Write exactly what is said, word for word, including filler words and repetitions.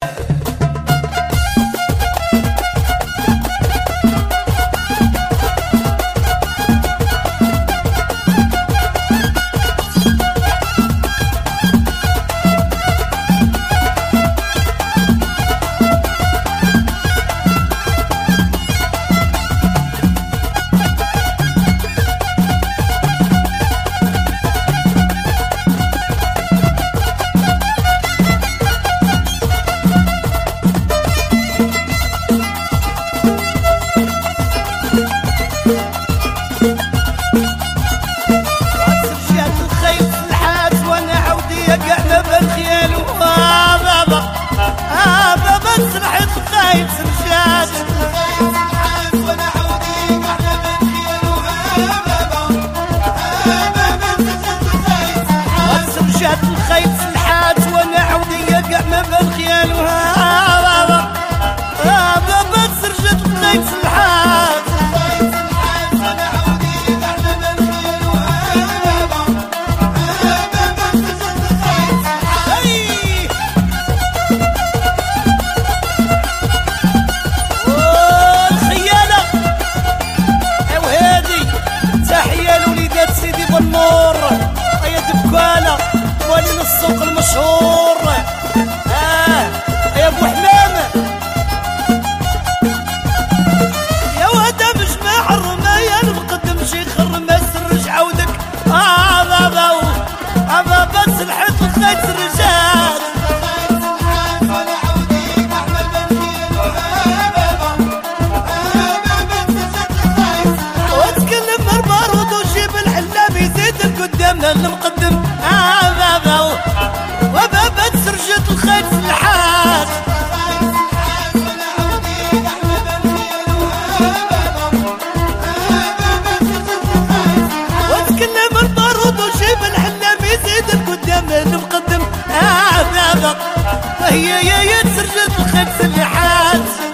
السوق المشهور آه يا ابو حمامه يا وهدا بجماع الرماية المقدم شيخ الرماس رجع عودك اه بابا اه بس الحيط وخيت الرجال واتكلم البارود وجيب الحلام يزيد القدام المقدم اه بابا وبابا تسرجت الخيط في الحاج واتكلم البارود وجيب الحلام يزيد القدام المقدم اه بابا هي هي تسرجت الخيط في الحاج